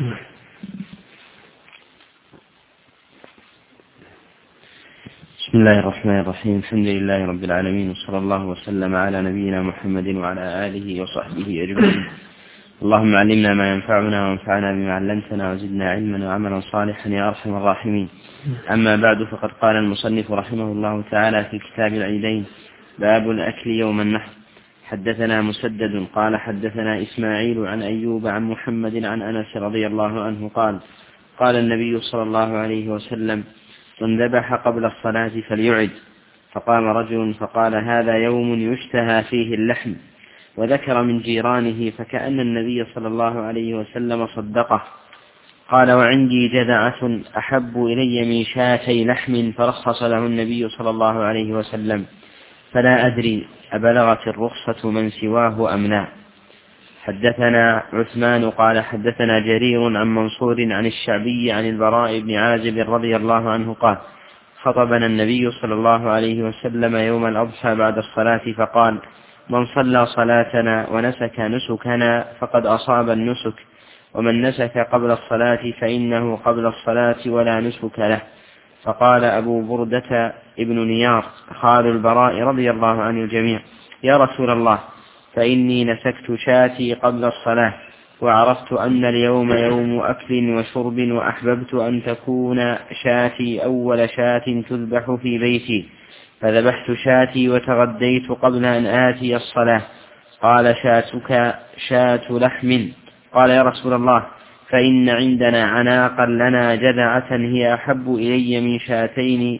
بسم الله الرحمن الرحيم. الحمد لله رب العالمين، وصلى الله وسلم على نبينا محمد وعلى آله وصحبه أجمعين. اللهم علمنا ما ينفعنا وانفعنا بما علمتنا وزدنا علما وعملا صالحا يا أرحم الراحمين. أما بعد، فقد قال المصنف رحمه الله تعالى في كتاب العيدين: باب الأكل يوم النحر. حدثنا مسدد قال حدثنا إسماعيل عن أيوب عن محمد عن أنس رضي الله عنه قال: قال النبي صلى الله عليه وسلم: من ذبح قبل الصلاة فليعد. فقام رجل فقال: هذا يوم يشتهى فيه اللحم. وذكر من جيرانه فكأن النبي صلى الله عليه وسلم صدقه. قال: وعندي جذعة أحب إلي من شاتي لحم. فرخص له النبي صلى الله عليه وسلم. فلا أدري أبلغت الرخصة من سواه أم لا. حدثنا عثمان قال حدثنا جرير عن منصور عن الشعبي عن البراء بن عازب رضي الله عنه قال: خطبنا النبي صلى الله عليه وسلم يوم الأضحى بعد الصلاة فقال: من صلى صلاتنا ونسك نسكنا فقد أصاب النسك، ومن نسك قبل الصلاة فإنه قبل الصلاة ولا نسك له. فقال أبو بردة ابن نيار خال البراء رضي الله عن الجميع: يا رسول الله، فإني نسكت شاتي قبل الصلاة، وعرفت أن اليوم يوم أكل وشرب، وأحببت أن تكون شاتي أول شاة تذبح في بيتي، فذبحت شاتي وتغديت قبل أن آتي الصلاة. قال: شاتك شاة لحم. قال: يا رسول الله، فإن عندنا عناقا لنا جذعة هي أحب إلي من شاتين،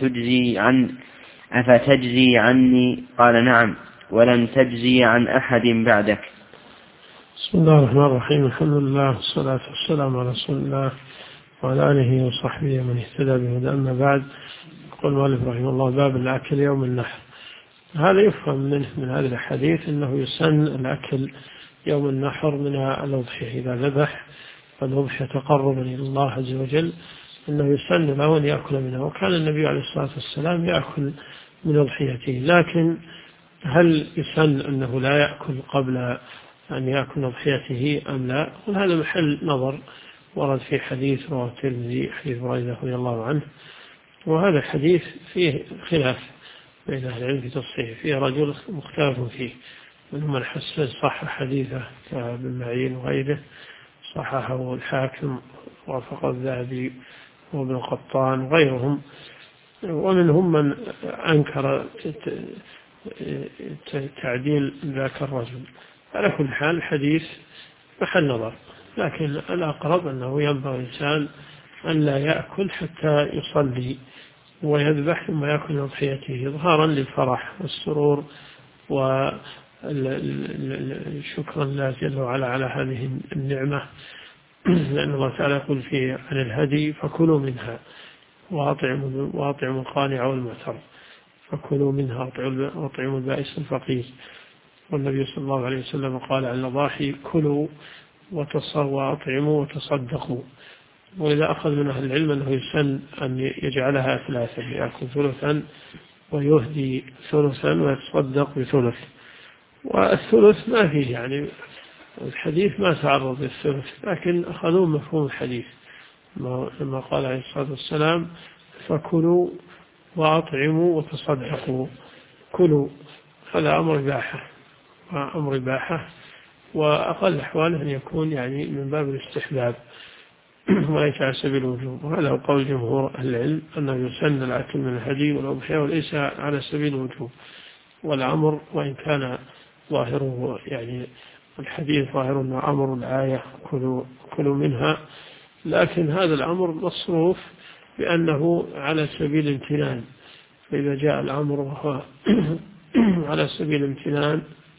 أفتجزي عني؟ قال: نعم، ولن تجزي عن أحد بعدك. بسم الله الرحمن الرحيم. الحمد لله والصلاة والسلام على رسول الله وعلى آله وصحبه من اهتدى بهداه. أما بعد، يقول المؤلف رحمه الله: باب الأكل يوم النحر. هذا يفهم من هذا الحديث أنه يسن الأكل يوم النحر من الأضحية. إذا ذبح فالأضحية تقربا إلى الله عز وجل، أنه يسن له أن يأكل منها. وكان النبي عليه الصلاة والسلام يأكل من أضحيته، لكن هل يسن أنه لا يأكل قبل أن يأكل أضحيته أم لا؟ وهذا محل نظر. ورد في حديث رواه الترمذي حديث بريدة رضي الله عنه، وهذا الحديث فيه خلاف بين أهل العلم في تصحيحه، فيه رجل مختلف فيه، منهم من حسن صح حديثه كابن معين وغيره، صححه الحاكم وافق الذهبي وابن قطان وغيرهم، ومنهم من أنكر تعديل ذاك الرجل. على كل حال الحديث محل نظر، لكن الأقرب أنه ينبغي الإنسان أن لا يأكل حتى يصلي ويذبح ثم يأكل أضحيته إظهارا للفرح والسرور وشكرا لله جل وعلا على هذه النعمة، لأن الله تعالى يقول فيه عن الهدي: فكلوا منها وأطعموا القانع والمعتر، فكلوا منها وأطعموا البائس الفقير. والنبي صلى الله عليه وسلم قال عن الأضاحي: كلوا وأطعموا وتصدقوا. وإذا أخذ من أهل العلم أنه يسن أن يجعلها ثلاثة، يأكل ثلثا ويهدي ثلثا ويتصدق بثلث. والثلث ما فيه، يعني الحديث ما تعرض للثلث، لكن أخذوا مفهوم الحديث لما قال عليه الصلاة والسلام: فكلوا وأطعموا وتصدقوا. كلوا هذا أمر إباحة، وأقل أحواله أن يكون يعني من باب الاستحباب وليس على سبيل الوجوب. وهذا هو قول جمهور أهل العلم، أنه يسن الأكل من الهدي والأضحية وليس على سبيل الوجوب. والأمر وإن كان ظاهره يعني الحديث ظاهر أنه أمر الآية: كلوا منها، لكن هذا الأمر مصروف بأنه على سبيل الامتنان. فإذا جاء الأمر وهو على سبيل الامتنان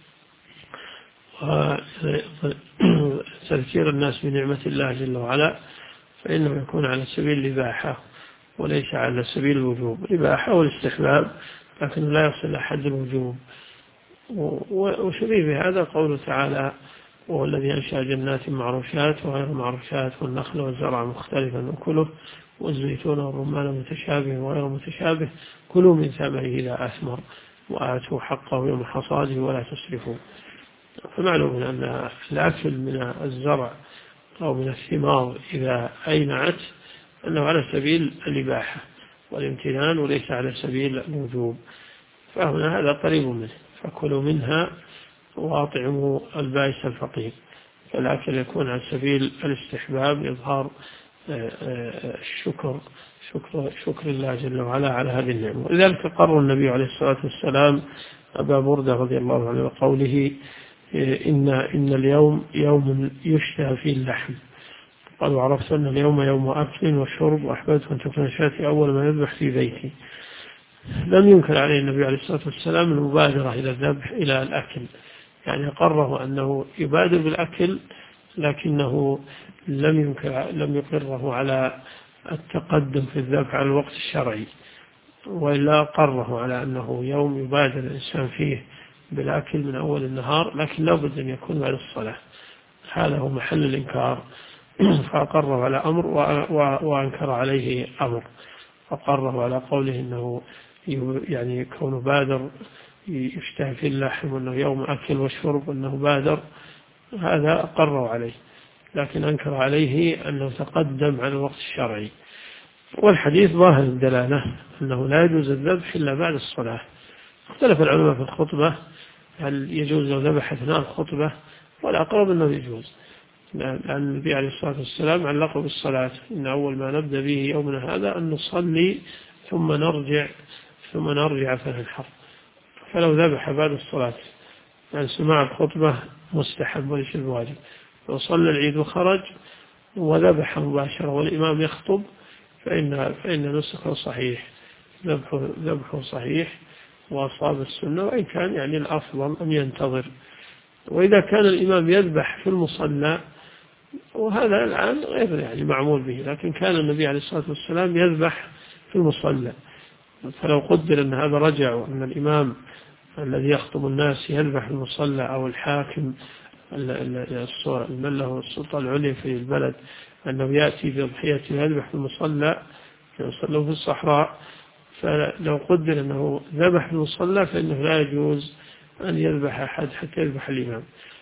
وتذكير الناس بنعمة الله جل وعلا، فإنه يكون على سبيل الإباحة وليس على سبيل الوجوب. الإباحة والاستحباب، لكن لا يصل لحد الوجوب. وشبيه بهذا قوله تعالى: وهو الذي أنشأ جنات معروشات وغير معروشات والنخل والزرع مختلفا نأكله والزيتون والرمان متشابه وغير متشابه كلوا من ثمره إذا أثمر وآتوا حقه يوم حصاده ولا تسرفوا. فمعلوم أن الأكل من الزرع أو من الثمار إذا أينعت أنه على سبيل الإباحة والامتنان وليس على سبيل الوجوب، فهنا هذا قريب منه. فكلوا منها وأطعموا البائس الفقير، فالأكل يكون على سبيل الاستحباب إظهار شكر الله جل وعلا على هذه النعمة. ولذلك قرر النبي عليه الصلاة والسلام أبا بردة رضي الله عنه وقوله إن اليوم يوم يشتهى فيه اللحم، قالوا عرفت أن اليوم يوم أكل وشرب وأحببت أن تكون شاتي أول ما يذبح في بيتي. لم ينكر عليه النبي عليه الصلاة والسلام المبادرة إلى الذبح إلى الأكل، يعني قرره أنه يبادر بالأكل، لكنه لم يقره على التقدم في الذبح على الوقت الشرعي، وإلا قره على أنه يوم يبادر الإنسان فيه بالأكل من أول النهار، لكن لا بد أن يكون بعد الصلاة. هذا هو محل الإنكار، فأقره على أمر وأنكر عليه أمر، فقره على قوله أنه يعني كون بادر يشتهي في اللحم وأنه يوم أكل وشرب وأنه بادر، هذا أقره عليه، لكن أنكر عليه أنه تقدم عن الوقت الشرعي. والحديث ظاهر الدلالة أنه لا يجوز الذبح إلا بعد الصلاة. اختلف العلماء في الخطبة هل يجوز لو ذبح أثناء الخطبة، والأقرب أنه يجوز، لأن النبي عليه الصلاة والسلام علقه بالصلاة، إن أول ما نبدأ به يومنا هذا أن نصلي ثم نرجع فننحر. فلو ذبح بعد الصلاة يعني سماع الخطبة مستحب وليس الواجب، لو صلى العيد وخرج وذبح مباشرة والإمام يخطب فإن نسخه صحيح، ذبحه صحيح وأصاب السنة، وإن كان يعني الأفضل أن ينتظر. وإذا كان الإمام يذبح في المصلى، وهذا الآن غير يعني معمول به، لكن كان النبي عليه الصلاة والسلام يذبح في المصلى، فلو قدر أن هذا رجع وأن الإمام الذي يخطب الناس يذبح في المصلى، أو الحاكم من له السلطة العليا في البلد أنه يأتي بأضحيته ويذبح في المصلى، يصلوا في الصحراء، فلو قدر أنه ذبح في المصلى فإنه لا يجوز أن يذبح أحد حتى يذبح الإمام،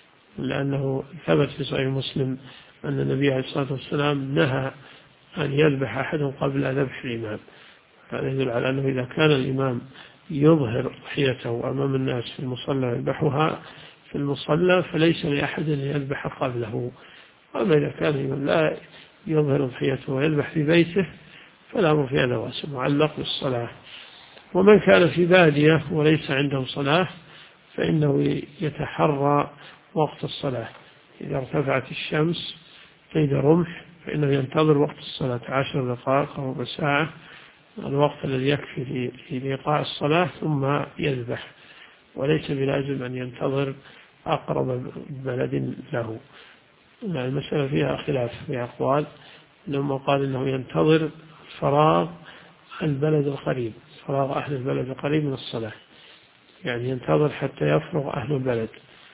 لأنه ثبت في صحيح مسلم أن النبي عليه الصلاة والسلام نهى أن يذبح أحد قبل ذبح الإمام. هذا يدل على أنه إذا كان الإمام يظهر ضحيته أمام الناس في المصلى يذبحها في المصلى فليس لأحد أن يذبح قبله. أما إذا كان الإمام لا يظهر ضحيته ويذبح في بيته فالأمر في هذا واسع معلق بالصلاة. ومن كان في بادية وليس عنده صلاة فإنه يتحرى وقت الصلاة، إذا ارتفعت الشمس قيد رمح فإنه ينتظر وقت الصلاة 10 دقائق أو ربع ساعة، الوقت الذي يكفي لإيقاع الصلاة، ثم يذبح، وليس بلازم أن ينتظر أقرب بلد له. المسألة فيها خلاف في أقوال، لما قال إنه ينتظر فراغ البلد القريب، فراغ أهل البلد القريب من الصلاة، يعني ينتظر حتى يفرغ أهل البلد،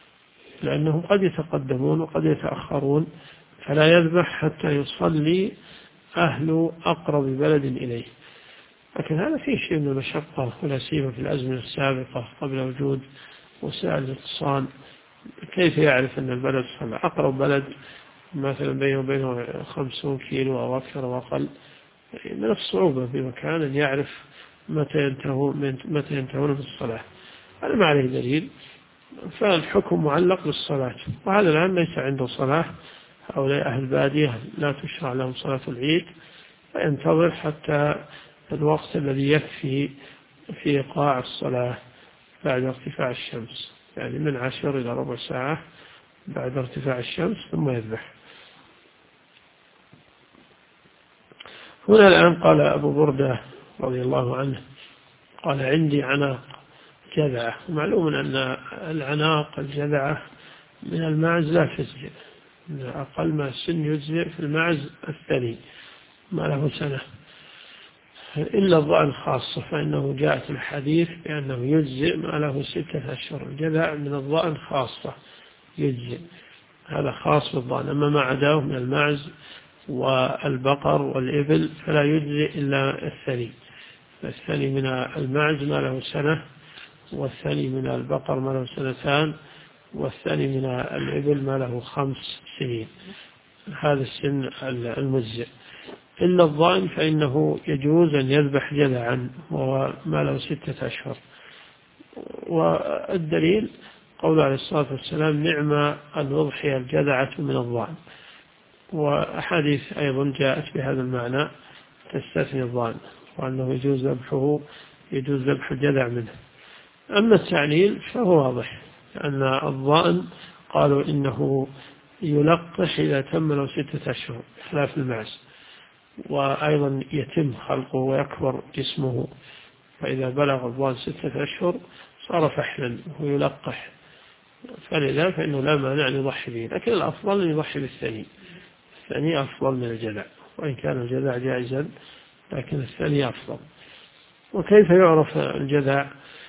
لأنهم قد يتقدمون وقد يتأخرون، فلا يذبح حتى يصلي أهل أقرب بلد إليه. لكن هذا فيه شيء من المشقة، ولا سيما في الأزمنة السابقة قبل وجود وسائل الاتصال. كيف يعرف أن البلد صلى؟ أقرب بلد مثلا بينه وبينه 50 كيلو أو أكثر أو أقل، من الصعوبة بمكان أن يعرف متى ينتهون في الصلاة. هذا ما عليه دليل، فالحكم معلق بالصلاة. وهذا الآن ليس عنده صلاة، هؤلاء أهل بادية لا تشرع لهم صلاة العيد، فينتظر حتى الوقت الذي يكفي في إيقاع الصلاة بعد ارتفاع الشمس، يعني من 10 إلى ربع ساعة بعد ارتفاع الشمس، ثم يذبح. هنا الآن قال أبو بردة رضي الله عنه، قال عندي عناق جذعة. ومعلوم أن العناق الجذعة من الماعز لا تجزئ، أقل ما السن يجزئ في الماعز الثاني ما له سنة، إلا الضأن خاصة، فإنه جاءت الحديث بأنه يجزئ ما له 6 أشهر. الجذع من الضأن خاصة يجزئ، هذا خاص بالضأن. أما ما عداه من الماعز والبقر والإبل فلا يجزئ إلا الثاني. الثاني من الماعز ما له سنة، والثاني من البقر ما له 2 سنين، والثاني من الإبل ما له 5 سنين. هذا السن المجزئ. إلا الضأن فإنه يجوز أن يذبح جذعا وهو ما له 6 أشهر. والدليل قول عليه الصلاة والسلام: نعم الأضحية الجذعة من الضأن. وأحاديث أيضا جاءت بهذا المعنى تستثني الضأن، وأنه يجوز ذبح الجذع منه. أما التعليل فهو واضح، أن الضأن قالوا إنه يلقح إذا تم له 6 أشهر خلاف المعز، وأيضا يتم خلقه ويكبر جسمه، فإذا بلغ الضأن 6 أشهر صار فحلا ويلقح، فلذا فإنه لا مانع أن يضحي به. لكن الأفضل أن يضحي بالثاني، الثاني أفضل من الجذع، وإن كان الجذع جائزا لكن الثاني أفضل. وكيف يعرف الجذع؟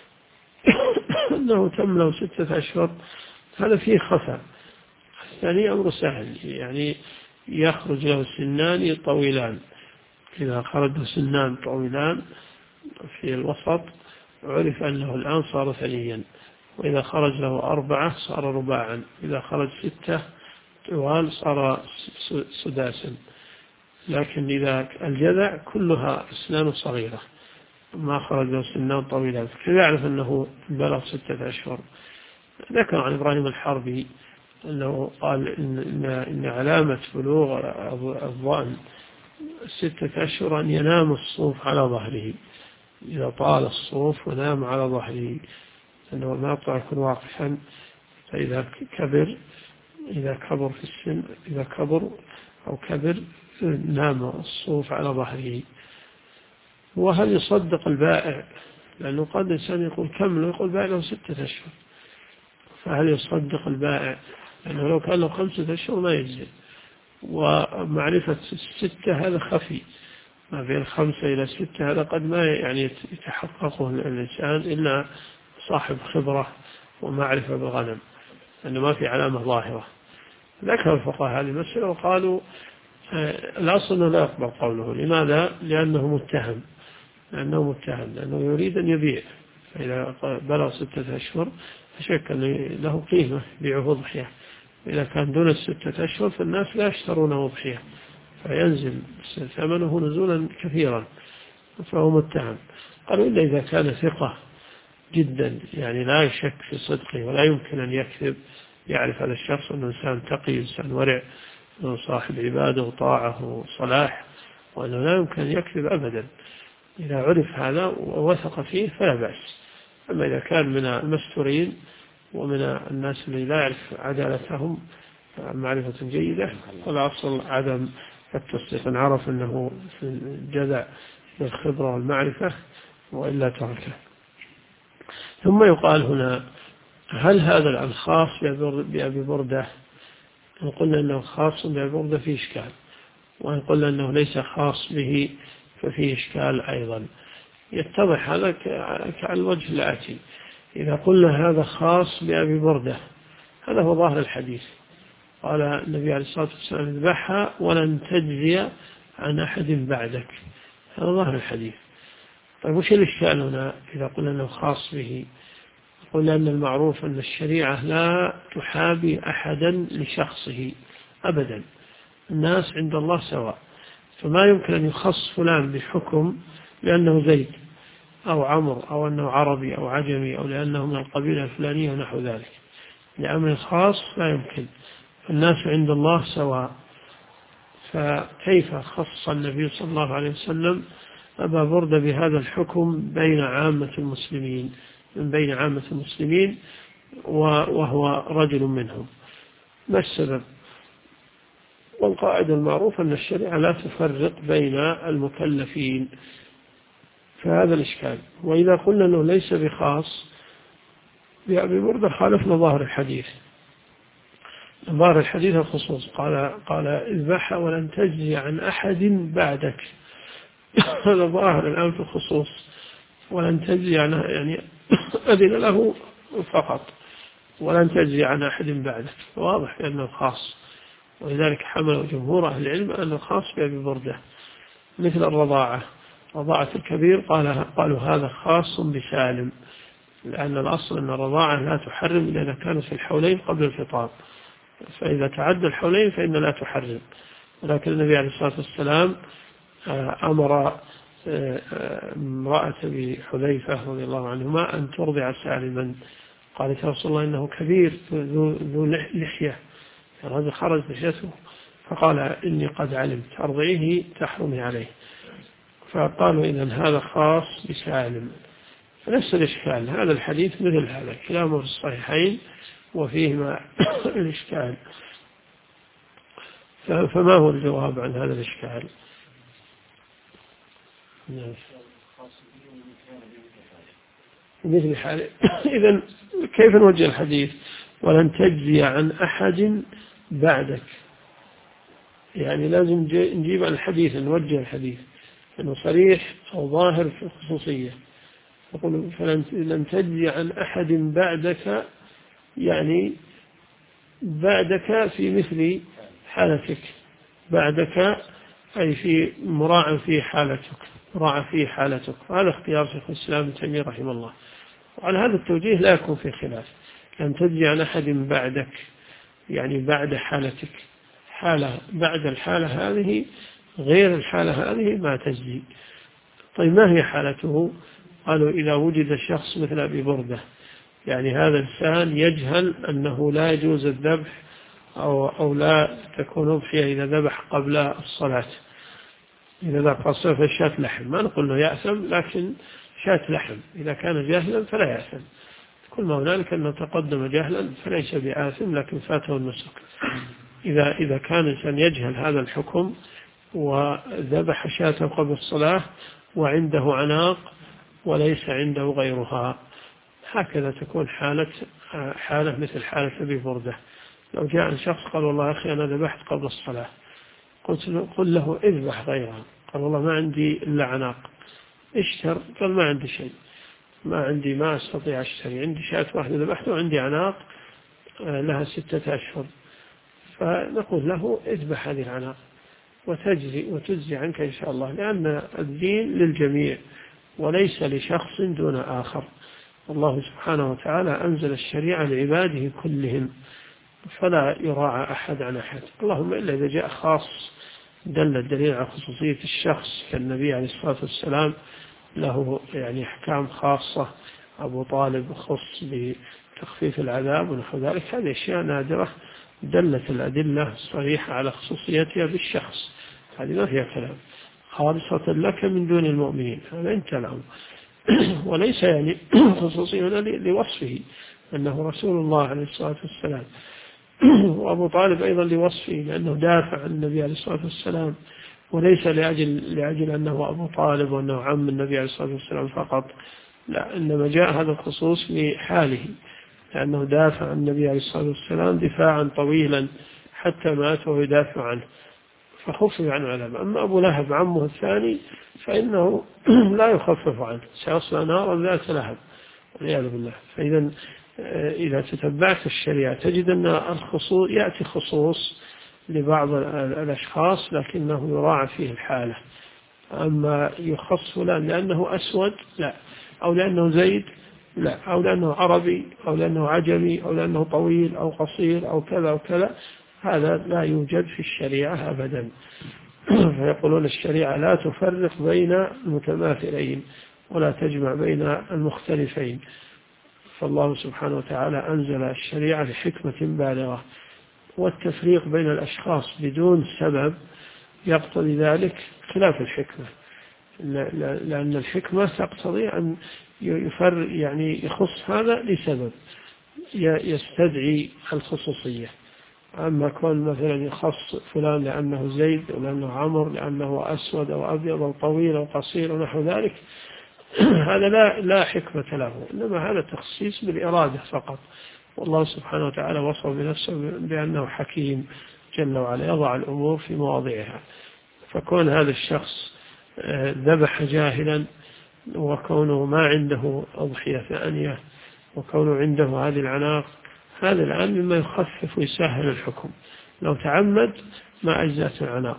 أنه تم له 6 أشهر، هذا فيه خفاء. الثاني أمر سهل، يعني يخرج له سنان طويلان، إذا خرج له سنان طويلان في الوسط عرف أنه الآن صار ثنيا، وإذا خرج له 4 صار رباعا، إذا خرج 6 طوال صار سداسا. لكن إذا الجذع كلها أسنان صغيرة ما خرج له سنان طويلة، كيف يعرف أنه بلغ 6 أشهر؟ ذكر عن إبراهيم الحربي أنه قال إن علامة بلوغ الضأن 6 أشهر أن ينام الصوف على ظهره، إذا طال الصوف ونام على ظهره، أنه ما يكون واقفا. فإذا كبر في السن، إذا كبر نام الصوف على ظهره. وهل يصدق البائع؟ لأنه قد الإنسان يقول كمل ويقول البائع له 6 أشهر، فهل يصدق البائع؟ لأنه لو كان له 5 أشهر ما يجزي. ومعرفة 6 هذا خفي، ما بين 5 إلى 6 هذا قد ما يعني يتحققه الإنسان إلا صاحب خبرة ومعرفة بالغنم، أنه ما في علامة ظاهرة. ذكر الفقهاء هذه المسألة وقالوا الأصل أنه لا يقبل قوله. لماذا؟ لأنه متهم، لأنه يريد أن يبيع، فإذا بلغ 6 أشهر فشك أن له قيمة بيعه ضحية. إذا كان دون 6 أشهر فالناس لا يشترونه ضحية، فينزل ثمنه نزولا كثيرا، فهو متهم. قالوا إلا إذا كان ثقة جدا، يعني لا يشك في صدقه ولا يمكن أن يكذب، يعرف هذا الشخص أنه إنسان تقي، إنسان ورع، أنه صاحب عبادة وطاعة وصلاح، وأنه لا يمكن أن يكذب أبدا. إذا عرف هذا ووثق فيه فلا بأس. أما إذا كان من المستورين ومن الناس اللي لا يعرف عدالتهم معرفة جيدة، فالأصل عدم التصديق، إن عرف أنه في الجذع بالخبرة والمعرفة وإلا تركه. ثم يقال هنا: هل هذا الآن خاص بأبي بردة؟ إن قلنا أنه خاص بأبي بردة فيه إشكال، وإن قلنا أنه ليس خاص به ففيه إشكال أيضا. يتضح هذا على الوجه الآتي: إذا قلنا هذا خاص بأبي بردة، هذا هو ظاهر الحديث، قال النبي عليه الصلاة والسلام: اذبحها ولن تجزي عن أحد بعدك، هذا ظاهر الحديث. طيب وش الإشكال هنا إذا قلنا أنه خاص به؟ قلنا أن المعروف أن الشريعة لا تحابي أحدا لشخصه أبدا، الناس عند الله سواء، فما يمكن أن يخص فلان بحكم لأنه زيد أو عمر أو أنه عربي أو عجمي أو لأنه من القبيلة الفلانية ونحو ذلك. لأمر خاص لا يمكن، الناس عند الله سواء. فكيف خص النبي صلى الله عليه وسلم أبا بردة بهذا الحكم بين عامة المسلمين، من بين عامة المسلمين وهو رجل منهم؟ ما السبب؟ والقاعدة المعروفة أن الشريعة لا تفرق بين المكلفين، فهذا الإشكال. وإذا قلنا أنه ليس بخاص بأبي بردة خالفنا ظاهر الحديث. ظاهر الحديث الخصوص، قال اذبحها ولن تجزي عن أحد بعدك. هذا ظاهر الآن في الخصوص، ولن تجزي عن، يعني أذن له فقط، ولن تجزي عن أحد بعدك، واضح أنه خاص. ولذلك حمل جمهور أهل العلم أن الخاص بأبي بردة، مثل الرضاعة، رضاعة الكبير قالوا هذا خاص بسالم، لأن الأصل أن الرضاعة لا تحرم إلا إذا كانت في الحولين قبل الفطام، فإذا تعدى الحولين فإن لا تحرم. ولكن النبي عليه الصلاة والسلام أمر امرأة بحذيفة رضي الله عنهما أن ترضع سالما، قالت يا رسول الله إنه كبير ذو لحية، هذا خرج لحيته، فقال إني قد علمت أرضعيه تحرمي عليه. فقالوا إذن هذا خاص بسالم. فنفس الإشكال، هذا الحديث مثل هذا كلامه في الصحيحين وفيهما الإشكال. فما هو الجواب عن هذا الإشكال؟ مثل حاله. إذن كيف نوجه الحديث؟ ولن تجزي عن أحد بعدك، يعني لازم نجيب عن الحديث، نوجه الحديث أنه صريح أو ظاهر في الخصوصية. يقول فلن تجزي عن أحد بعدك، يعني بعدك في مثل حالتك، بعدك أي في مراعى في حالتك، مراعى في حالتك. هذا اختيار شيخ الإسلام ابن تيمية رحمه الله، وعلى هذا التوجيه لا يكون في خلاف. لن تجزي عن أحد بعدك يعني بعد حالتك، حالة بعد الحالة هذه غير الحالة هذه ما تجزي. طيب ما هي حالته؟ قالوا إذا وجد الشخص مثل أبي بردة، يعني هذا الإنسان يجهل أنه لا يجوز الذبح أو لا تكون أضحية إذا ذبح قبل الصلاة، إذا ذبح الصلاة فالشاة لحم، ما نقول له يأثم، لكن شاة لحم إذا كان جاهلا فلا يأثم. كل ما هنالك أنه تقدم جاهلا فليس بآثم لكن فاته النسك. إذا كان الإنسان يجهل هذا الحكم وذبح شاة قبل الصلاة وعنده عناق وليس عنده غيرها، هكذا تكون حالة مثل حالة أبي بردة. لو جاء شخص قال والله يا أخي أنا ذبحت قبل الصلاة، قل له اذبح غيرها، قال والله ما عندي إلا عناق، اشتر، قال ما عندي شيء، ما أستطيع أشتري، عندي شاة واحدة ذبحتها وعندي عناق لها 6 أشهر، فنقول له اذبح هذه العناق وتجزي عنك إن شاء الله، لأن الدين للجميع وليس لشخص دون آخر. الله سبحانه وتعالى أنزل الشريعة لعباده كلهم، فلا يراعى أحد عن أحد، اللهم إلا إذا جاء خاص دل الدليل على خصوصية الشخص، كالنبي عليه الصلاة والسلام له يعني أحكام خاصة، أبو طالب خص بتخفيف العذاب ونحو ذلك، هذه أشياء نادرة دلت الأدلة الصريحة على خصوصيتها بالشخص، هذه ما فيها كلام، خالصة لك من دون المؤمنين، هذا انت له. وليس يعني خصوصية لوصفه أنه رسول الله عليه الصلاة والسلام، وأبو طالب أيضا لوصفه لأنه دافع عن النبي عليه الصلاة والسلام، وليس لأجل أنه أبو طالب وأنه عم النبي عليه الصلاة والسلام فقط، لا، إنما جاء هذا الخصوص لحاله، لأنه دافع عن النبي عليه الصلاة والسلام دفاعا طويلا حتى مات وهو يدافع عنه، فخفف عنه العذاب. أما أبو لهب عمه الثاني فإنه لا يخفف عنه، سيصلى نارا ذات لهب والعياذ بالله. فإذا إذا تتبعت الشريعة تجد أن الخصوص يأتي خصوص لبعض الأشخاص لكنه يراعى فيه الحالة، أما يخص فلان لأنه أسود لا، أو لأنه زيد لا، أو لأنه عربي أو لأنه عجمي أو لأنه طويل أو قصير أو كذا أو كذا، هذا لا يوجد في الشريعة أبدا. فيقولون الشريعة لا تفرق بين المتماثلين ولا تجمع بين المختلفين، فالله سبحانه وتعالى أنزل الشريعة لحكمة بالغة، والتفريق بين الأشخاص بدون سبب يقتضي ذلك خلاف الحكمة، لأن الحكمة تقتضي أن يعني يخص هذا لسبب يستدعي الخصوصية. أما كون مثلا يخص فلان لأنه زيد أو لأنه عمر لأنه أسود أو أبيض أو طويل أو قصير ونحو ذلك، هذا لا حكمة له، إنما هذا تخصيص بالإرادة فقط، والله سبحانه وتعالى وصف بنفسه بأنه حكيم جل وعلا يضع الأمور في مواضعها. فكون هذا الشخص ذبح جاهلا وكونه ما عنده أضحية ثانية وكونه عنده هذه العناق، هذا الآن مما يخفف ويسهل الحكم. لو تعمد ما أجزات العناق،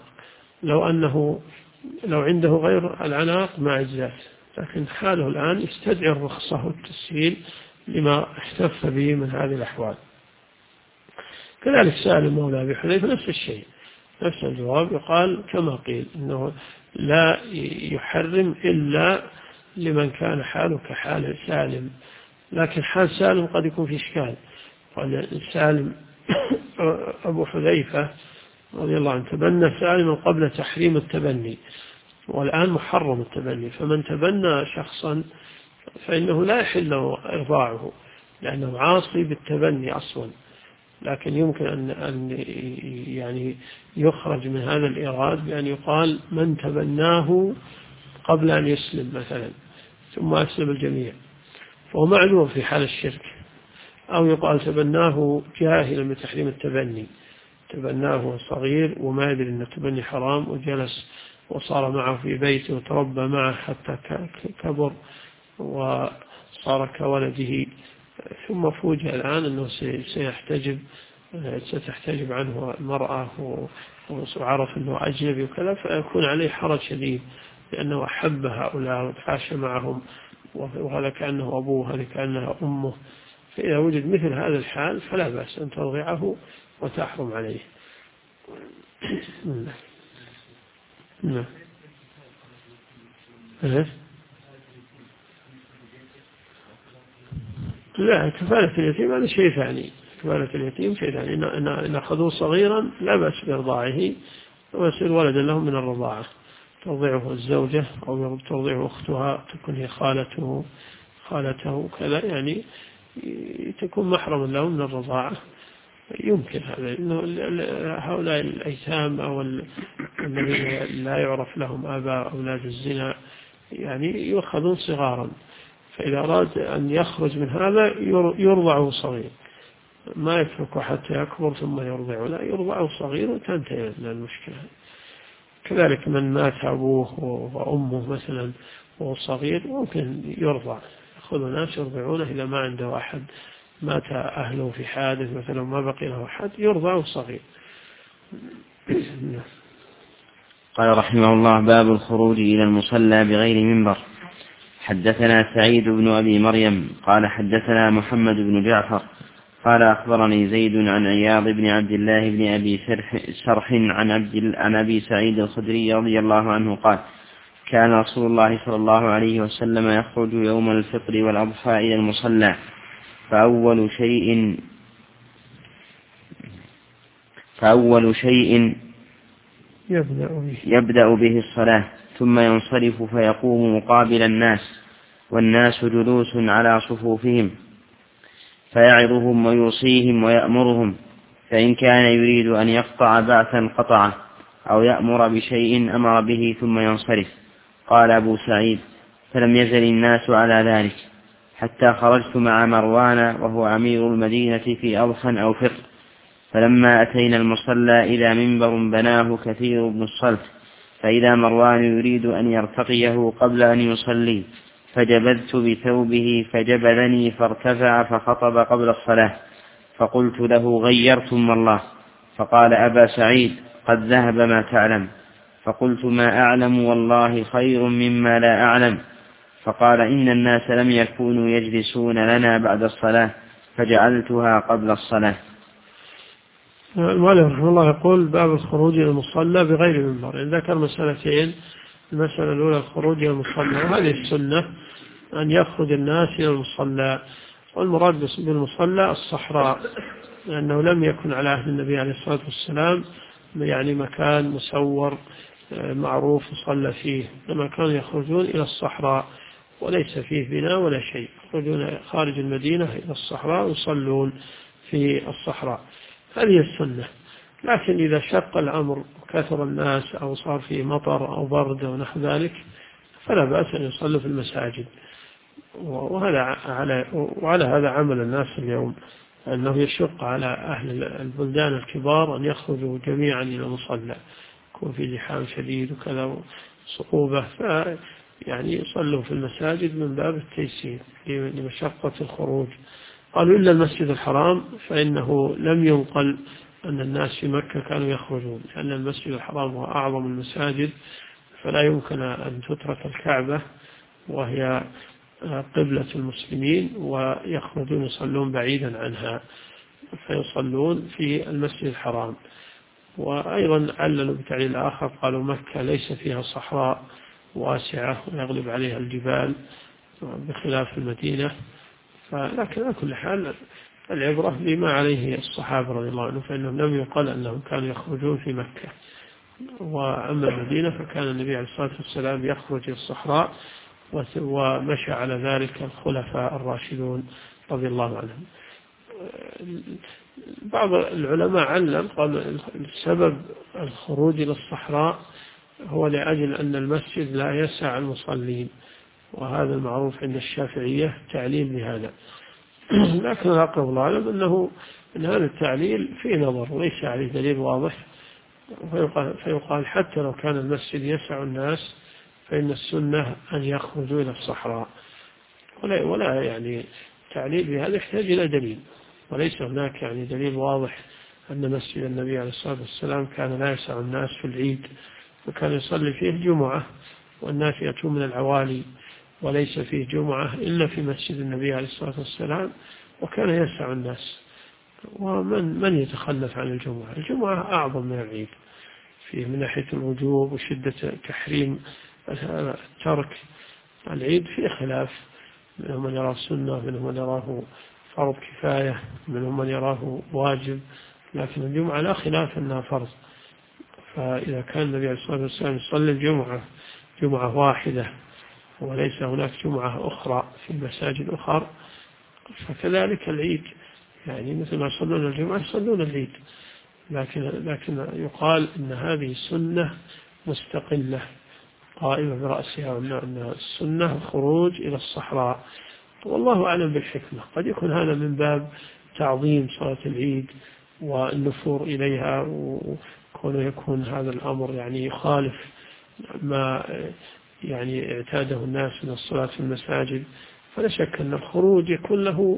لو عنده غير العناق ما أجزات، لكن حاله الآن يستدعي الرخصة والتسهيل لما احتف به من هذه الأحوال. كذلك سالم مولى أبي حذيفة نفس الشيء، نفس الجواب، يقال كما قيل إنه لا يحرم إلا لمن كان حاله كحال سالم، لكن حال سالم قد يكون في إشكال. قال سالم أبو حذيفة رضي الله عنه تبنى سالما قبل تحريم التبني، والآن محرم التبني، فمن تبنى شخصا فإنه لا يحل له إرضاعه لأنه عاصي بالتبني أصلا، لكن يمكن أن يعني يخرج من هذا الإيراد بأن يقال من تبناه قبل أن يسلم مثلا ثم أسلم الجميع فهو معذور في حال الشرك، أو يقال تبناه جاهلا بتحريم التبني، تبناه صغير وما يدري أن التبني حرام وجلس وصار معه في بيته وتربى معه حتى كبر وصار كولده، ثم فوجئ الآن أنه ستحتجب عنه المرأة وعرف أنه أجنبي وكذا، فيكون عليه حرج شديد لأنه أحب هؤلاء وتعاش معهم وهذا كأنه أبوه وهذا كأنها أمه، فإذا وجد مثل هذا الحال فلا بأس أن ترضعه وتحرم عليه. نعم. لا، كفالة اليتيم هذا شيء ثاني، كفالة اليتيم شيء ثاني، إن أخذوه صغيرا لا بأس بإرضاعه ويصير ولدا لهم من الرضاعة، ترضعه الزوجة أو ترضعه أختها تكون هي خالته كذا، يعني تكون محرما لهم من الرضاعة، يمكن هذا، إنه هؤلاء الأيتام أو الذين لا يعرف لهم آباء أولاد الزنا يعني يؤخذون صغارا، فإذا أراد أن يخرج من هذا يرضعه صغير، ما يتركه حتى يكبر ثم يرضعه، لا، يرضعه صغير وتنتهي من المشكلة. كذلك من مات أبوه وأمه مثلا وهو صغير ممكن يرضع، يأخذ ناس يرضعونه إذا ما عنده أحد، مات أهله في حادث مثلا ما بقي له أحد يرضعه صغير. قال رحمه الله: باب الخروج إلى المصلى بغير منبر. حدثنا سعيد بن أبي مريم قال حدثنا محمد بن جعفر قال أخبرني زيد عن عياض بن عبد الله بن أبي سرح عن أبي سعيد الخدري رضي الله عنه قال: كان رسول الله صلى الله عليه وسلم يخرج يوم الفطر والأضحى إلى المصلى، فأول شيء يبدأ به الصلاة، ثم ينصرف فيقوم مقابل الناس والناس جلوس على صفوفهم، فيعظهم ويوصيهم ويأمرهم، فإن كان يريد أن يقطع بعثا قطعه أو يأمر بشيء أمر به ثم ينصرف. قال أبو سعيد: فلم يزل الناس على ذلك حتى خرجت مع مروان وهو أمير المدينة في أضحى أو فطر، فلما أتينا المصلى إذا منبر بناه كثير بن الصلت، فإذا مروان يريد أن يرتقيه قبل أن يصلي، فجبذت بثوبه فجبذني فارتفع فخطب قبل الصلاة، فقلت له: غيرتم والله. فقال: أبا سعيد، قد ذهب ما تعلم. فقلت: ما أعلم والله خير مما لا أعلم. فقال: إن الناس لم يكونوا يجلسون لنا بعد الصلاة فجعلتها قبل الصلاة. المؤلف رحمه الله يقول: باب الخروج إلى المصلى بغير منبر. ذكر مسألتين: المسألة الأولى الخروج إلى المصلى، وهذه السنة أن يخرج الناس إلى المصلى، والمراد بالمصلى الصحراء، لأنه لم يكن على عهد النبي عليه الصلاة والسلام يعني مكان مسور معروف يصلى فيه، لما كانوا يخرجون إلى الصحراء وليس فيه بناء ولا شيء، يخرجون خارج المدينة إلى الصحراء ويصلون في الصحراء، هذه السنة. لكن إذا شق الأمر وكثر الناس أو صار فيه مطر أو برد أو نحو ذلك فلا بأس أن يصلوا في المساجد، وعلى هذا عمل الناس اليوم، أنه يشق على أهل البلدان الكبار أن يخرجوا جميعا إلى المصلى، يكون في زحام شديد وكذا صعوبة، يعني يصلوا في المساجد من باب التيسير لمشقة الخروج. قالوا إلا المسجد الحرام فإنه لم ينقل أن الناس في مكة كانوا يخرجون، لأن المسجد الحرام هو أعظم المساجد، فلا يمكن أن تترك الكعبة وهي قبلة المسلمين ويخرجون يصلون بعيدا عنها، فيصلون في المسجد الحرام. وأيضا عللوا بتعليل آخر، قالوا مكة ليس فيها صحراء واسعة ويغلب عليها الجبال بخلاف المدينة. لكن على كل حال العبرة بما عليه الصحابة رضي الله عنهم، فإنهم لم يقل أنهم كانوا يخرجون في مكة. وأما المدينة فكان النبي عليه الصلاة والسلام يخرج إلى الصحراء، ومشى على ذلك الخلفاء الراشدون رضي الله عنهم. بعض العلماء علم قال السبب الخروج إلى الصحراء هو لأجل أن المسجد لا يسع المصلين، وهذا المعروف عند الشافعية تعليل لهذا. لكن الأقرب الله أعلم أنه أن هذا التعليل فيه نظر وليس عليه دليل واضح، فيقال حتى لو كان المسجد يسع الناس فإن السنة أن يخرجوا إلى الصحراء، ولا يعني تعليل بهذا يحتاج إلى دليل، وليس هناك يعني دليل واضح أن مسجد النبي عليه الصلاة والسلام كان لا يسع الناس في العيد، وكان يصلي فيه الجمعة والناس يأتون من العوالي، وليس فيه جمعة إلا في مسجد النبي عليه الصلاة والسلام، وكان يسع الناس. ومن يتخلف عن الجمعة؟ الجمعة أعظم من العيد فيه من ناحية الوجوب وشدة تحريم الترك. العيد فيه خلاف، منهم من يراه سنة، منهم من يراه فرض كفاية، منهم من يراه واجب، لكن الجمعة لا خلاف أنها فرض. فإذا كان النبي عليه الصلاة والسلام يصلي الجمعة جمعة واحدة وليس هناك جمعة أخرى في مساجد أخرى، فكذلك العيد، يعني مثل ما يصلون الجمعة يصلون العيد، لكن يقال إن هذه سنة مستقلة قائمة برأسها، وأن السنة الخروج إلى الصحراء. والله أعلم بالحكمة، قد يكون هذا من باب تعظيم صلاة العيد والنفور إليها، وكونه يكون هذا الأمر يعني يخالف ما يعني اعتاده الناس من الصلاة في المساجد. فلا شك أن الخروج يكون له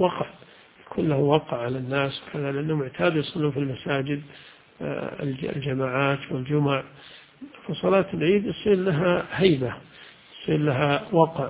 وقع على الناس كذا، لأنهم اعتادوا يصلون في المساجد الجماعات والجمع، فصلاة العيد يصير لها هيبة، يصير لها وقع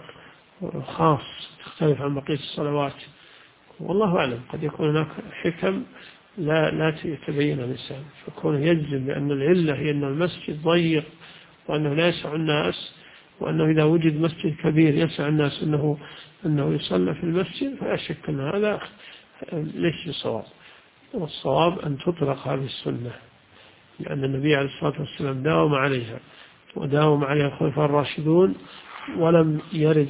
خاص تختلف عن بقية الصلوات. والله أعلم قد يكون هناك حكم لا تبين الإنسان، فكون يجزم بأن العلة هي أن المسجد ضيق وأنه لا يسع الناس، وأنه إذا وجد مسجد كبير يسع الناس أنه يصلى في المسجد، فلا شك أن هذا ليس بصواب. والصواب أن تطلق هذه السنة، لأن النبي عليه الصلاة والسلام داوم عليها وداوم عليها الخلفاء الراشدون، ولم يرد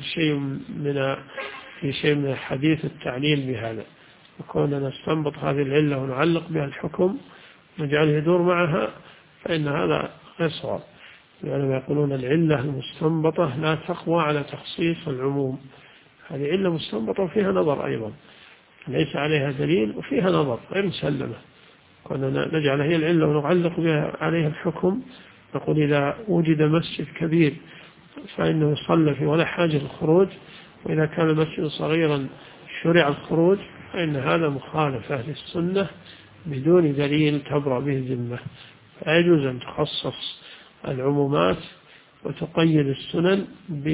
في شيء من الحديث التعليل بهذا. وكوننا نستنبط هذه العلة ونعلق بها الحكم ونجعله يدور معها، فإن هذا غير صواب، لأنهم يقولون العلة المستنبطة لا تقوى على تخصيص العموم. هذه علة مستنبطة وفيها نظر أيضا، ليس عليها دليل وفيها نظر غير مسلمة. كنا نجعل هي العلة ونعلق بها عليها الحكم، نقول إذا وجد مسجد كبير فإنه يصلى فيه ولا حاجة للخروج، وإذا كان المسجد صغيرا شرع الخروج، فإن هذا مخالفة للسنة بدون دليل تبرأ به الذمة. فيجوز أن تخصص العمومات وتقيد السنن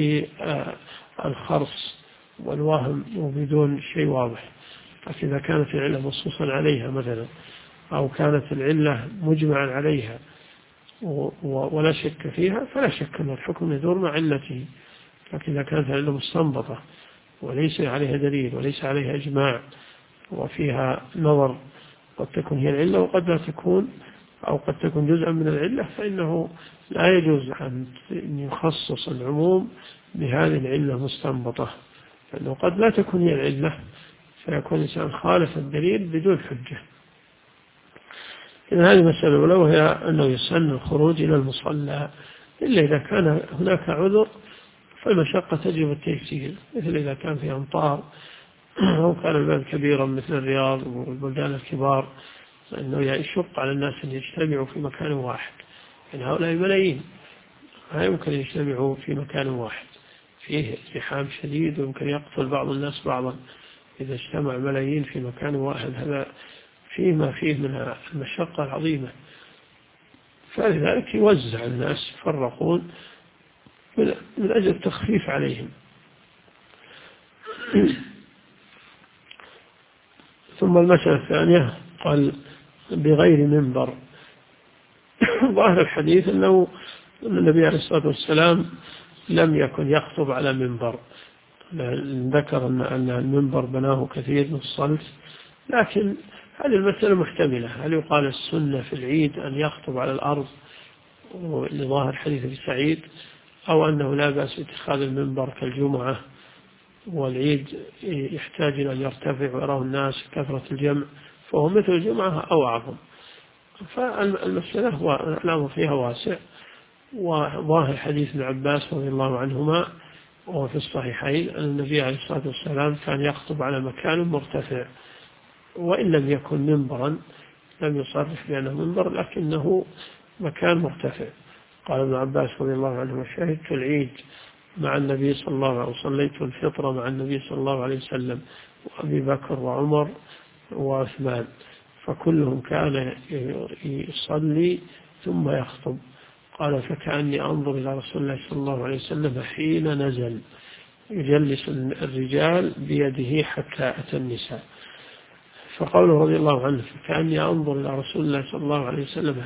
بالخرص والوهم وبدون شيء واضح. لكن إذا كانت العلة مصوصا عليها مثلا، أو كانت العلة مجمعا عليها ولا شك فيها، فلا شك أن الحكم يدور مع علته. لكن إذا كانت العلة مستنبطة وليس عليها دليل وليس عليها إجماع وفيها نظر، قد تكون هي العلة وقد لا تكون، أو قد تكون جزءا من العلة، فإنه لا يجوز أن يخصص العموم بهذه العلة المستنبطة، لأنه قد لا تكون هي العلة، فيكون الإنسان خالف الدليل بدون حجة. إذن هذه مسألة، ولو هي أنه يسن الخروج إلى المصلى، إلا إذا كان هناك عذر فالمشقة تجب التيسير، مثل إذا كان في أمطار أو كان البلد كبيرا مثل الرياض والبلدان الكبار، فإنه يشق على الناس أن يجتمعوا في مكان واحد، يعني هؤلاء ملايين لا يمكن يجتمعوا في مكان واحد، فيه ازدحام شديد ويمكن يقتل بعض الناس بعضا. إذا اجتمع ملايين في مكان واحد هذا فيه ما فيه من المشقة العظيمة، فلذلك يوزع الناس يفرقون من أجل التخفيف عليهم. ثم ثم المسألة الثانية قال بغير منبر. ظاهر الحديث أن النبي عليه الصلاة والسلام لم يكن يخطب على منبر، ذكر أن المنبر بناه كثير من الصلت، لكن هذه المسألة محتملة. هل يقال السنة في العيد أن يخطب على الأرض لظاهر حديث ابن سعيد، أو أنه لا بأس باتخاذ المنبر كالجمعة، والعيد يحتاج أن يرتفع ويراه الناس كثرة الجمع فهو مثل الجمعة أو أعظم. فالمسألة الأمر فيها واسع. وظاهر حديث ابن عباس رضي الله عنهما وهو في الصحيحين أن النبي عليه الصلاة والسلام كان يخطب على مكان مرتفع، وإن لم يكن منبرا، لم يصرح بأنه منبر لكنه مكان مرتفع. قال ابن عباس رضي الله عنه: شهدت العيد مع النبي صلى الله عليه وسلم، وصليت الفطر مع النبي صلى الله عليه وسلم وأبي بكر وعمر وعثمان، فكلهم كان يصلي ثم يخطب. قال: فكأني أنظر إلى رسول الله صلى الله عليه وسلم حين نزل يجلس الرجال بيده حتى أتى النساء. فقوله رضي الله عنه: فكأني أنظر إلى رسول الله صلى الله عليه وسلم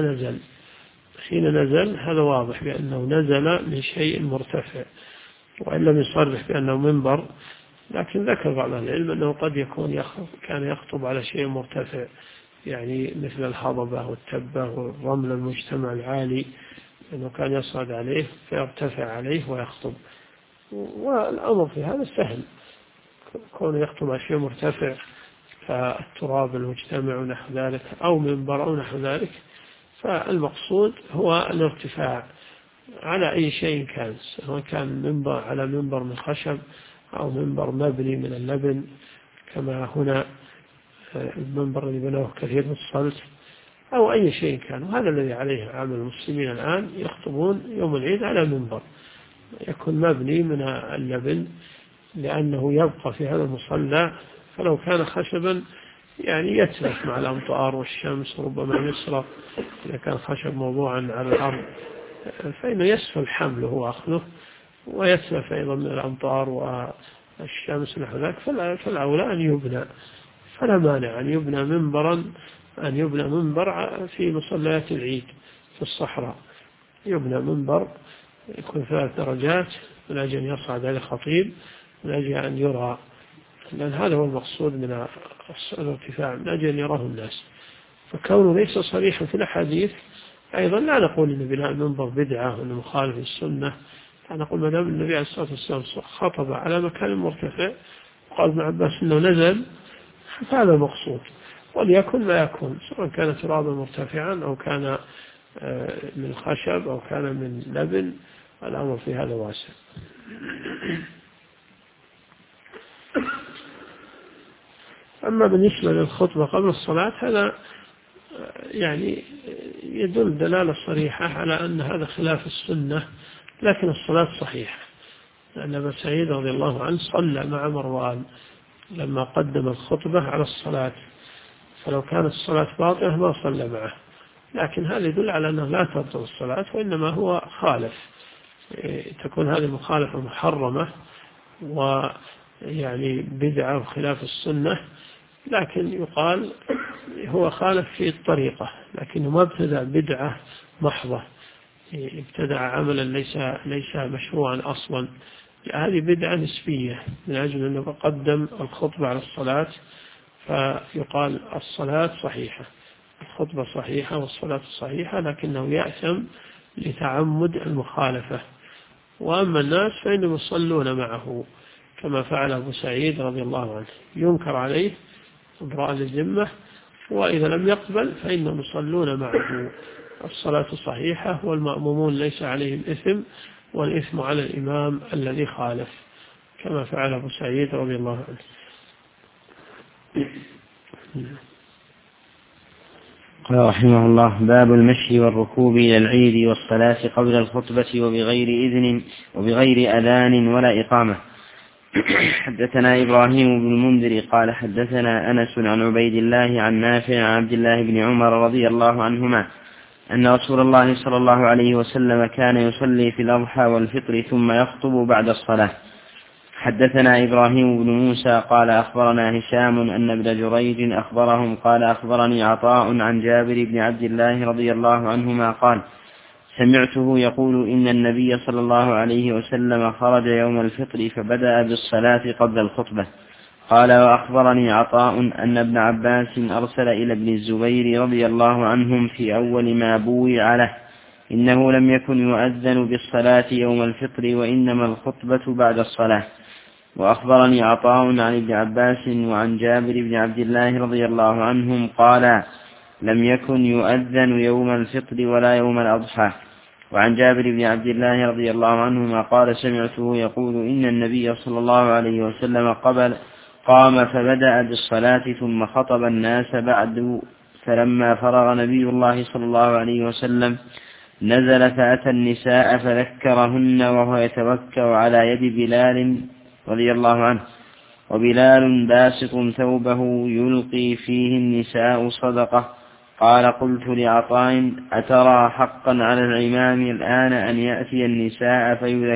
حين نزل، هذا واضح بأنه نزل من شيء مرتفع، وإن لم يصرح بأنه منبر، لكن ذكر بعض العلم أنه قد يكون كان يخطب على شيء مرتفع، يعني مثل الهضبة والتبة والرمل المجتمع العالي، أنه كان يصعد عليه فيرتفع عليه ويخطب. والأمر في هذا سهل، كونه يخطب على شيء مرتفع فالتراب المجتمع ونحو ذلك، أو منبر أو نحو ذلك، فالمقصود هو الارتفاع على أي شيء كان، سواء كان منبر على منبر من خشب أو منبر مبني من اللبن كما هنا المنبر الذي بناه كثير من الصلت، أو أي شيء كان. وهذا الذي عليه عام المسلمين الآن، يخطبون يوم العيد على منبر يكون مبني من اللبن، لأنه يبقى في هذا المصلى، فلو كان خشبا يعني يتلف مع الأمطار والشمس، ربما يسرق إذا كان خشب موضوعا على الأرض، فإنه يسهل حمله وأخذه، ويتلف أيضا من الأمطار والشمس نحو ذلك. فالأولى أن يبنى، فلا مانع أن يبنى منبر في مصليات العيد في الصحراء، يبنى منبر يكون 3 درجات من أجل أن يصعد عليه الخطيب، من أجل أن يرى، لأن هذا هو المقصود من الارتفاع، من أجل أن يراه الناس. فكونه ليس صريحا في الأحاديث، أيضا لا نقول أن بناء المنبر بدعة وأنه مخالف السنة، نقول ما دام النبي عليه الصلاة والسلام خطب على مكان مرتفع وقال ابن عباس أنه نزل، فهذا المقصود، وليكن ما يكون، سواء كان ترابا مرتفعا أو كان من خشب أو كان من لبن، الأمر في هذا واسع. أما بالنسبة للخطبة قبل الصلاة، هذا يعني يدل دلالة صريحة على أن هذا خلاف السنة، لكن الصلاة صحيحة، لأن أبا سعيد رضي الله عنه صلى مع مروان لما قدم الخطبة على الصلاة، فلو كانت الصلاة باطلة ما صلى معه، لكن هذا يدل على أنه لا تبطل الصلاة، وإنما هو خالف، تكون هذه المخالفة محرمة ويعني بدعة وخلاف السنة، لكن يقال هو خالف في الطريقة، لكنه ما ابتدع بدعة محضة، ابتدع عملا ليس مشروعا أصلا، هذه بدعة نسبية، من أجل أنه قدم الخطبة على الصلاة، فيقال الصلاة صحيحة، الخطبة صحيحة والصلاة صحيحة، لكنه يأثم لتعمد المخالفة. وأما الناس فإنهم يصلون معه كما فعل أبو سعيد رضي الله عنه، ينكر عليه إبراء الذمة، وإذا لم يقبل فإنهم يصلون معه، الصلاة صحيحة والمأمومون ليس عليهم إثم، والإثم على الإمام الذي خالف كما فعل أبو سعيد رضي الله عنه. قال رحمه الله: باب المشي والركوب إلى العيد والصلاة قبل الخطبة وبغير إذن وبغير أذان ولا إقامة. حدثنا إبراهيم بن المنذر قال حدثنا أنس عن عبيد الله عن نافع عن عبد الله بن عمر رضي الله عنهما أن رسول الله صلى الله عليه وسلم كان يصلي في الأضحى والفطر ثم يخطب بعد الصلاة. حدثنا إبراهيم بن موسى قال أخبرنا هشام أن ابن جريج أخبرهم قال أخبرني عطاء عن جابر بن عبد الله رضي الله عنهما قال سمعته يقول إن النبي صلى الله عليه وسلم خرج يوم الفطر فبدأ بالصلاة قبل الخطبة. قال وأخبرني عطاء أن ابن عباس أرسل إلى ابن الزبير رضي الله عنهم في أول ما بويع له إنه لم يكن يؤذن بالصلاة يوم الفطر وإنما الخطبة بعد الصلاة. وأخبرني عطاء عن ابن عباس وعن جابر بن عبد الله رضي الله عنهم قال لم يكن يؤذن يوم الفطر ولا يوم الأضحى. وعن جابر بن عبد الله رضي الله عنهما قال سمعته يقول إن النبي صلى الله عليه وسلم قام فبدأ بالصلاة ثم خطب الناس بعد فلما فرغ نبي الله صلى الله عليه وسلم نزل فأتى النساء فذكرهن وهو يتوكأ على يد بلال رضي الله عنه وبلال باسط ثوبه يلقي فيه النساء صدقة. قال قلت لعطاء أترى حقا على الإمام الآن أن يأتي النساء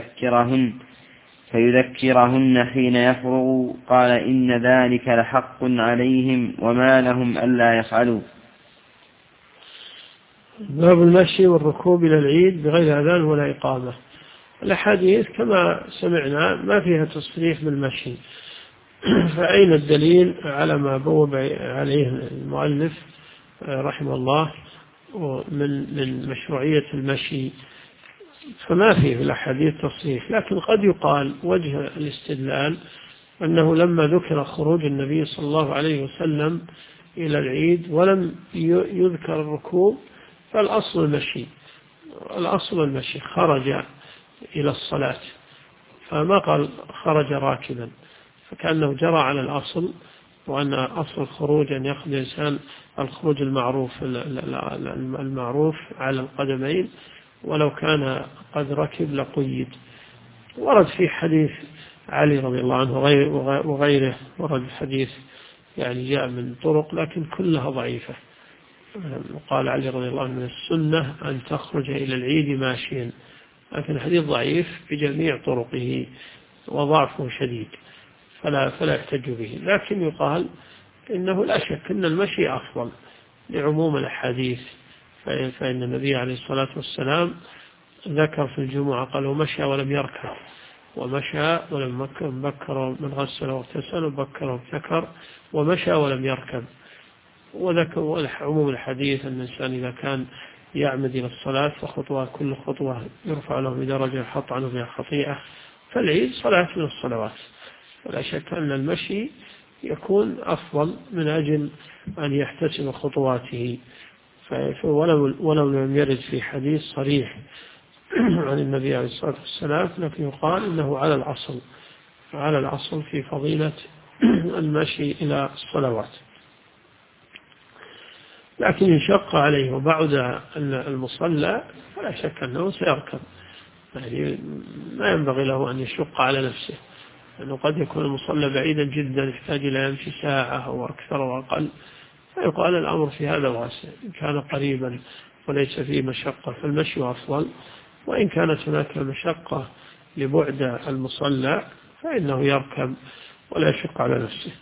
فيذكرهن حين يفرغ؟ قال إن ذلك لحق عليهم وما لهم ألا يفعلوا. باب المشي والركوب إلى العيد بغير أذان ولا إقامة. الأحاديث كما سمعنا ما فيها تصريح بالمشي، فأين الدليل على ما بوب عليه المؤلف رحمه الله من مشروعية المشي؟ فما فيه في الأحاديث تصريح، لكن قد يقال وجه الاستدلال أنه لما ذكر خروج النبي صلى الله عليه وسلم إلى العيد ولم يذكر الركوب فالأصل المشي، الأصل المشي، خرج إلى الصلاة، فما قال خرج راكبا، فكأنه جرى على الأصل، وأن أصل الخروج أن يأخذ الإنسان الخروج المعروف على القدمين، ولو كان قد ركب لقيد. ورد في حديث علي رضي الله عنه وغيره ورد حديث يعني جاء من طرق لكن كلها ضعيفة. وقال علي رضي الله عنه من السنة أن تخرج إلى العيد ماشيا، لكن الحديث ضعيف بجميع طرقه وضعفه شديد فلا يحتج به، لكن يقال إنه لا شك أن المشي أفضل لعموم الأحاديث، فإن النبي عليه الصلاة والسلام ذكر في الجمعة قال ومشى ولم يركب، ومشى ولم بكر من غسل واغتسل وبكر وابتكر، ومشى ولم يركب. وذكر عموم الحديث أن الإنسان إذا كان يعمد إلى الصلاة فخطوة كل خطوة يرفع له بدرجة يحط عنه بها خطيئة، فالعيد صلاة من الصلوات، ولا شك أن المشي يكون أفضل من أجل أن يحتسب خطواته. ولو لم يرد في حديث صريح عن النبي عليه الصلاة والسلام، لكن يقال إنه على الأصل في فضيلة المشي إلى الصلوات. لكن إن شق عليه وبعد المصلى فلا شك أنه سيركب، يعني ما ينبغي له أن يشق على نفسه، لأنه قد يكون المصلى بعيدا جدا يحتاج إلى يمشي ساعة أو أكثر وأقل، فيقال الأمر في هذا واسع. إن كان قريبا وليس فيه مشقة فالمشي أفضل، وإن كانت هناك مشقة لبعد المصلى فإنه يركب ولا يشق على نفسه.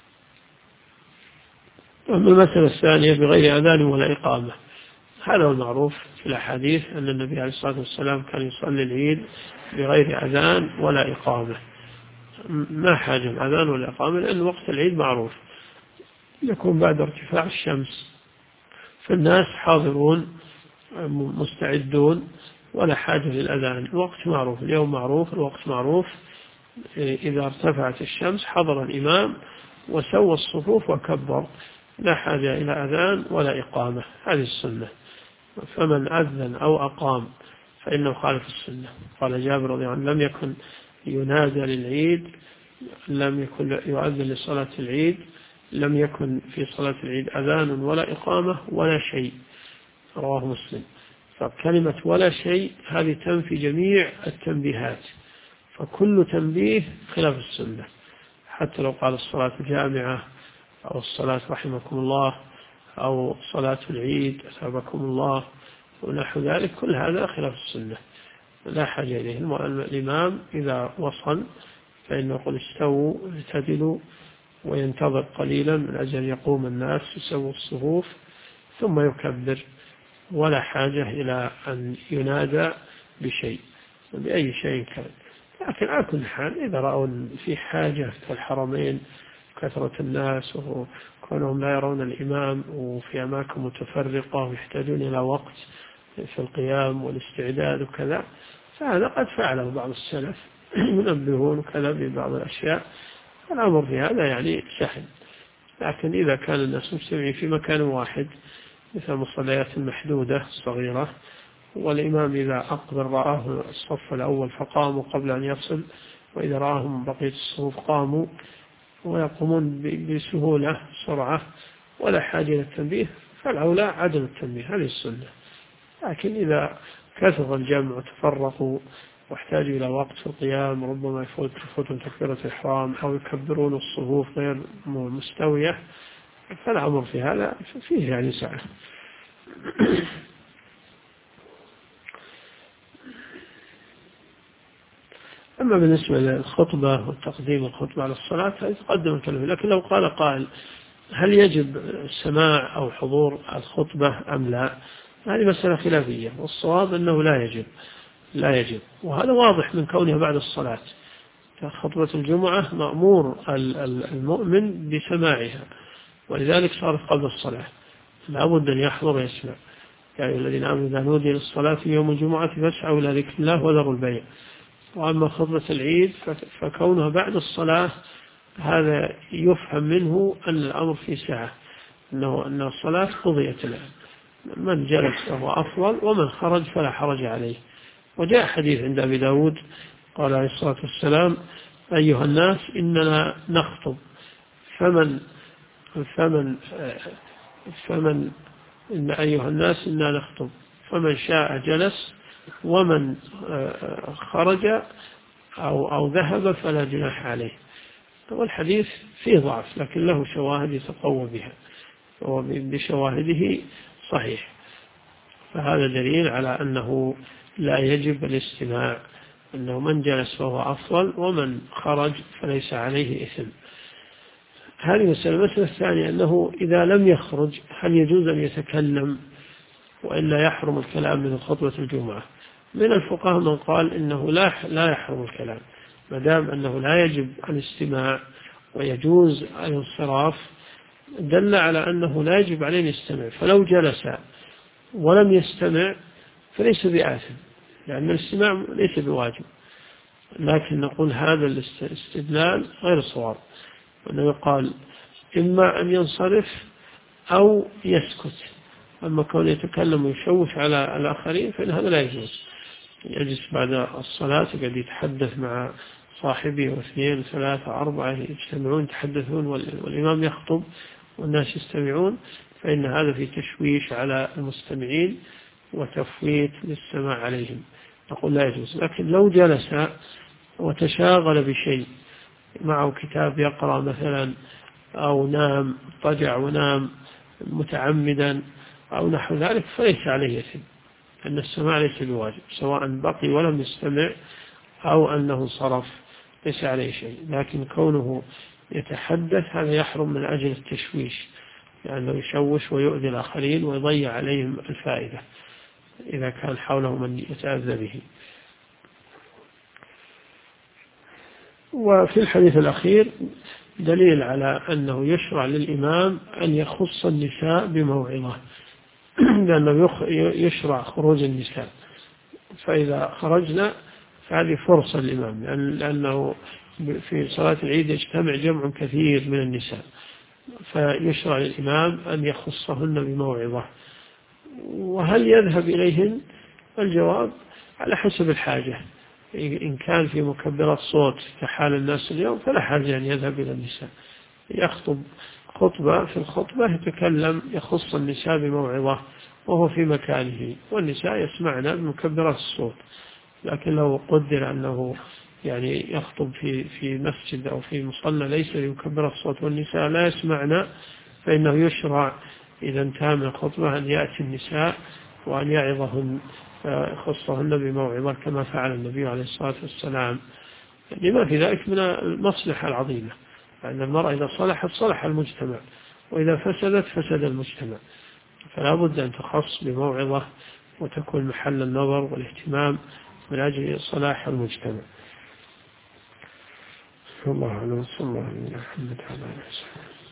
أما المسألة الثانية بغير أذان ولا إقامة، هذا هو المعروف في الأحاديث أن النبي عليه الصلاة والسلام كان يصلي العيد بغير أذان ولا إقامة، ما حاجة الأذان ولا إقامة، لأن وقت العيد معروف يكون بعد ارتفاع الشمس، فالناس حاضرون مستعدون ولا حاجة للأذان، الوقت معروف، اليوم معروف، الوقت معروف. إذا ارتفعت الشمس حضر الإمام وسوى الصفوف وكبر، لا حاجة إلى أذان ولا إقامة، هذه السنة. فمن أذن أو أقام فإنه خالف السنة. قال جابر رضي الله عنه لم يكن ينادى للعيد، لم يكن يؤذن لصلاة العيد، لم يكن في صلاة العيد أذان ولا إقامة ولا شيء، رواه مسلم. فكلمة ولا شيء هذه تنفي جميع التنبيهات، فكل تنبيه خلاف السنة، حتى لو قال الصلاة جامعة أو الصلاة رحمكم الله أو صلاة العيد أثابكم الله ونحو ذلك، كل هذا خلاف السنة لا حاجة إليه. الإمام إذا وصل فإنه يقول استووا اعتدلوا وينتظر قليلا من أجل يقوم الناس يسووا الصفوف ثم يكبر، ولا حاجة إلى أن ينادى بشيء بأي شيء كان. لكن على كل حال إذا رأوا في حاجة كالحرمين كثرة الناس وكونهم لا يرون الإمام وفي أماكن متفرقة ويحتاجون إلى وقت في القيام والاستعداد وكذا، فهذا قد فعله بعض السلف ينبهون وكذا ببعض الأشياء. الأمر في هذا يعني سهل. لكن إذا كان الناس مجتمعين في مكان واحد مثل مصليات المحدودة الصغيرة، والإمام إذا أقبل رآه الصف الأول فقاموا قبل أن يصل، وإذا رآهم بقية الصفوف قاموا ويقومون بسهولة سرعة ولا حاجة إلى التنبيه، فالأولى عدم التنبيه، هذه السنة. لكن إذا كثر الجمع وتفرقوا واحتاجوا إلى وقت في القيام، ربما يفوتون تكبيرة الإحرام أو يكبرون الصفوف غير مستوية، فالأمر في هذا فيه يعني سعة. أما بالنسبة للخطبة وتقديم الخطبة على الصلاة فيتقدم الكلام. لكن لو قال قائل هل يجب السماع أو حضور الخطبة أم لا، هذه مسألة خلافية، والصواب أنه لا يجب، وهذا واضح من كونها بعد الصلاة. خطبة الجمعة مأمور المؤمن بسماعها، ولذلك صارت قبل الصلاة، لا بد أن يحضر ويسمع. يا أيها الذين آمنوا إذا نودي للصلاة في يوم الجمعة فاسعوا إلى ذكر الله وذروا البيع. وأما خطبة العيد فكونها بعد الصلاة هذا يفهم منه أن الأمر في ساعة، أن الصلاة قضيت الآن، من جلس فهو أفضل ومن خرج فلا حرج عليه. وجاء حديث عند أبي داود قال عليه الصلاة والسلام أيها الناس إننا نخطب فمن إن أيها الناس إننا نخطب فمن شاء جلس ومن خرج أو ذهب فلا جناح عليه. والحديث فيه ضعف لكن له شواهد يتقوى بها، وبشواهده صحيح، فهذا دليل على أنه لا يجب الاستماع، أنه من جلس فهو أفضل ومن خرج فليس عليه إثم. هذه المسألة الثانية أنه إذا لم يخرج هل يجوز أن يتكلم وإلا يحرم الكلام من خطبة الجمعة؟ من الفقهاء من قال إنه لا يحرم الكلام ما دام أنه لا يجب الاستماع ويجوز الانصراف، دل على أنه لا يجب عليه يستمع. فلو جلس ولم يستمع فليس بآثم، لأن الاستماع ليس بواجب. لكن نقول هذا الاستدلال غير صواب، وأنه يقال إما أن ينصرف أو يسكت. أما كون يتكلم ويشوش على الآخرين فإن هذا لا يجوز. يجلس بعد الصلاة قد يتحدث مع صاحبه واثنين ثلاثة أربعة يجتمعون يتحدثون والإمام يخطب والناس يستمعون، فإن هذا في تشويش على المستمعين وتفويت للسماع عليهم، نقول لا يجوز. لكن لو جلس وتشاغل بشيء، معه كتاب يقرأ مثلا أو نام اضطجع ونام متعمدا أو نحو ذلك فليس عليه إثم، أن السماع ليس بواجب، سواء بقي ولم يستمع أو أنه انصرف ليس عليه شيء. لكن كونه يتحدث هذا يحرم من أجل التشويش، لأنه يشوش ويؤذي الآخرين ويضيع عليهم الفائدة إذا كان حوله من يتأذى به. وفي الحديث الأخير دليل على أنه يشرع للإمام أن يخص النساء بموعظة، لأنه يشرع خروج النساء، فإذا خرجنا فهذه فرصة للإمام، لأنه في صلاة العيد يجتمع جمع كثير من النساء، فيشرع للإمام أن يخصهن بموعظة. وهل يذهب إليهن؟ الجواب على حسب الحاجة. إن كان في مكبرات صوت كحال الناس اليوم فلا حاجة أن يذهب إلى النساء، يخطب خطبة في الخطبة يتكلم يخص النساء بموعظة وهو في مكانه والنساء يسمعنا بمكبرات الصوت. لكن لو قدر أنه يعني يخطب في مسجد أو في مصلى ليس بمكبرات الصوت والنساء لا يسمعنا، فإنه يشرع إذا انتهى من الخطبة أن يأتي النساء وأن يعظهن يخصهن بموعظة كما فعل النبي عليه الصلاة والسلام لما في ذلك من المصلحة العظيمة، لأن المرأة إذا صلحت صلح المجتمع، وإذا فسدت فسد المجتمع. فلا بد أن تخص بموعظة وتكون محل النظر والاهتمام من أجل صلاح المجتمع. الله أعلم. صلى الله عليه وسلم.